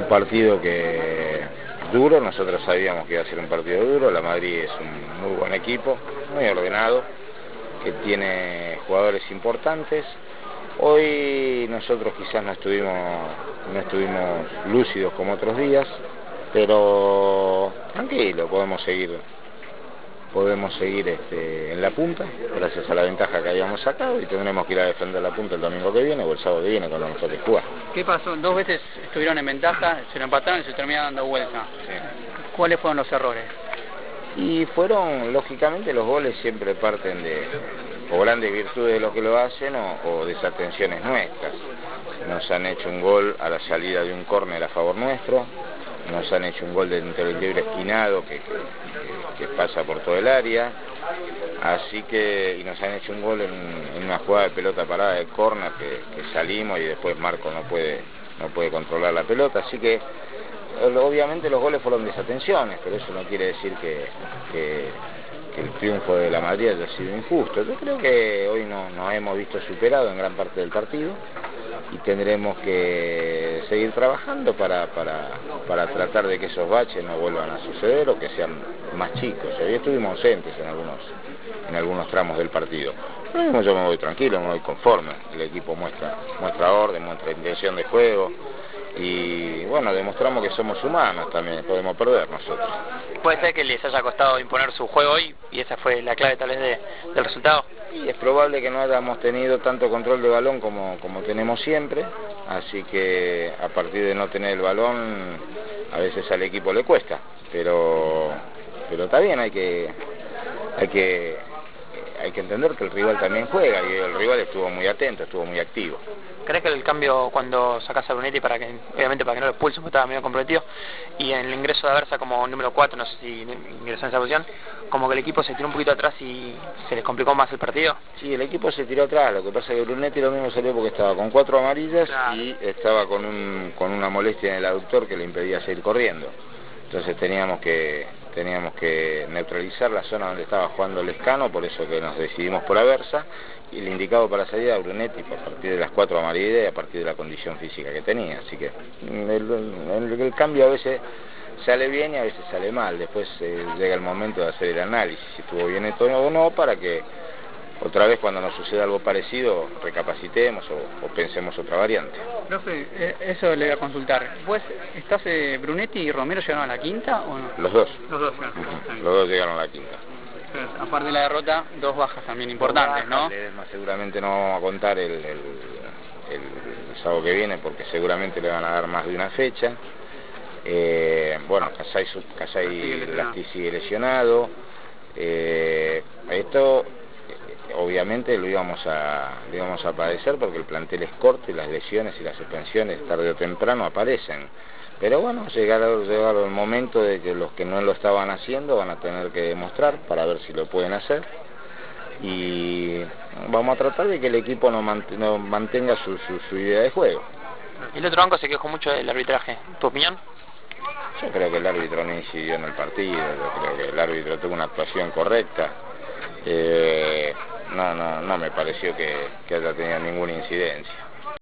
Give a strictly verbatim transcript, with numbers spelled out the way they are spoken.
partido que duro, nosotros sabíamos que iba a ser un partido duro. La Madrid es un muy buen equipo, muy ordenado, que tiene jugadores importantes. Hoy nosotros quizás no estuvimos, no estuvimos lúcidos como otros días, pero tranquilo, podemos seguir, podemos seguir este, en la punta, gracias a la ventaja que habíamos sacado, y tendremos que ir a defender la punta el domingo que viene o el sábado que viene cuando nos toque jugar. ¿Qué pasó? Dos veces estuvieron en ventaja, se lo empataron y se termina dando vuelta. Sí. ¿Cuáles fueron los errores? Y fueron, lógicamente, los goles siempre parten de o grandes virtudes de los que lo hacen o, o desatenciones nuestras. Nos han hecho un gol a la salida de un córner a favor nuestro, nos han hecho un gol de un libre esquinado que, que, que pasa por todo el área, así que, y nos han hecho un gol en, en una jugada de pelota parada de córner que, que salimos y después Marco no puede, no puede controlar la pelota, así que obviamente los goles fueron desatenciones, pero eso no quiere decir que, que, que el triunfo de la Madrid haya sido injusto. Yo creo que hoy no, nos hemos visto superados en gran parte del partido y tendremos que seguir trabajando para, para, para tratar de que esos baches no vuelvan a suceder o que sean más chicos. Hoy estuvimos ausentes en algunos, en algunos tramos del partido. Pero yo me voy tranquilo, me voy conforme. El equipo muestra, muestra orden, muestra intención de juego. Y bueno, demostramos que somos humanos también, podemos perder nosotros. ¿Puede ser que les haya costado imponer su juego hoy y esa fue la clave tal vez de, del resultado? Y es probable que no hayamos tenido tanto control de balón como, como tenemos siempre, así que a partir de no tener el balón a veces al equipo le cuesta, pero, pero está bien, hay que, hay que, hay que entender que el rival también juega y el rival estuvo muy atento, estuvo muy activo. ¿Crees que el cambio cuando sacas a Brunetti, para que, obviamente para que no lo expulsen porque estaba medio comprometido, y en el ingreso de Aversa como número cuatro, no sé si ingresó en esa posición, como que el equipo se tiró un poquito atrás y se les complicó más el partido? Sí, el equipo se tiró atrás, lo que pasa es que Brunetti lo mismo salió porque estaba con cuatro amarillas, claro, y estaba con, un, con una molestia en el aductor que le impedía seguir corriendo. Entonces teníamos que, teníamos que neutralizar la zona donde estaba jugando Lescano, por eso que nos decidimos por Aversa, y el indicado para salir a Brunetti a partir de las cuatro amarillas y a partir de la condición física que tenía. Así que el, el, el cambio a veces sale bien y a veces sale mal. Después eh, llega el momento de hacer el análisis, si estuvo bien esto o no, para que otra vez cuando nos suceda algo parecido recapacitemos o, o pensemos otra variante. Profe, eso le voy a consultar. ¿Pues estás eh, Brunetti y Romero llegaron a la quinta o no? Los dos. Los dos, claro. Uh-huh. Los dos llegaron a la quinta. Aparte de la derrota, dos bajas también importantes, ¿no? Más seguramente no vamos a contar el, el, el sábado que viene porque seguramente le van a dar más de una fecha. Eh, bueno, Casay, Casay Lasti sigue lesionado. Eh, esto obviamente lo íbamos a, lo íbamos a padecer porque el plantel es corto y las lesiones y las suspensiones tarde o temprano aparecen. Pero bueno, llegaron llegado el momento de que los que no lo estaban haciendo van a tener que demostrar para ver si lo pueden hacer. Y vamos a tratar de que el equipo no, mant no mantenga su, su, su idea de juego. El otro banco se quejó mucho del arbitraje. ¿Tu opinión? Yo creo que el árbitro no incidió en el partido, yo creo que el árbitro tuvo una actuación correcta. Eh, no, no, no me pareció que, que haya tenido ninguna incidencia.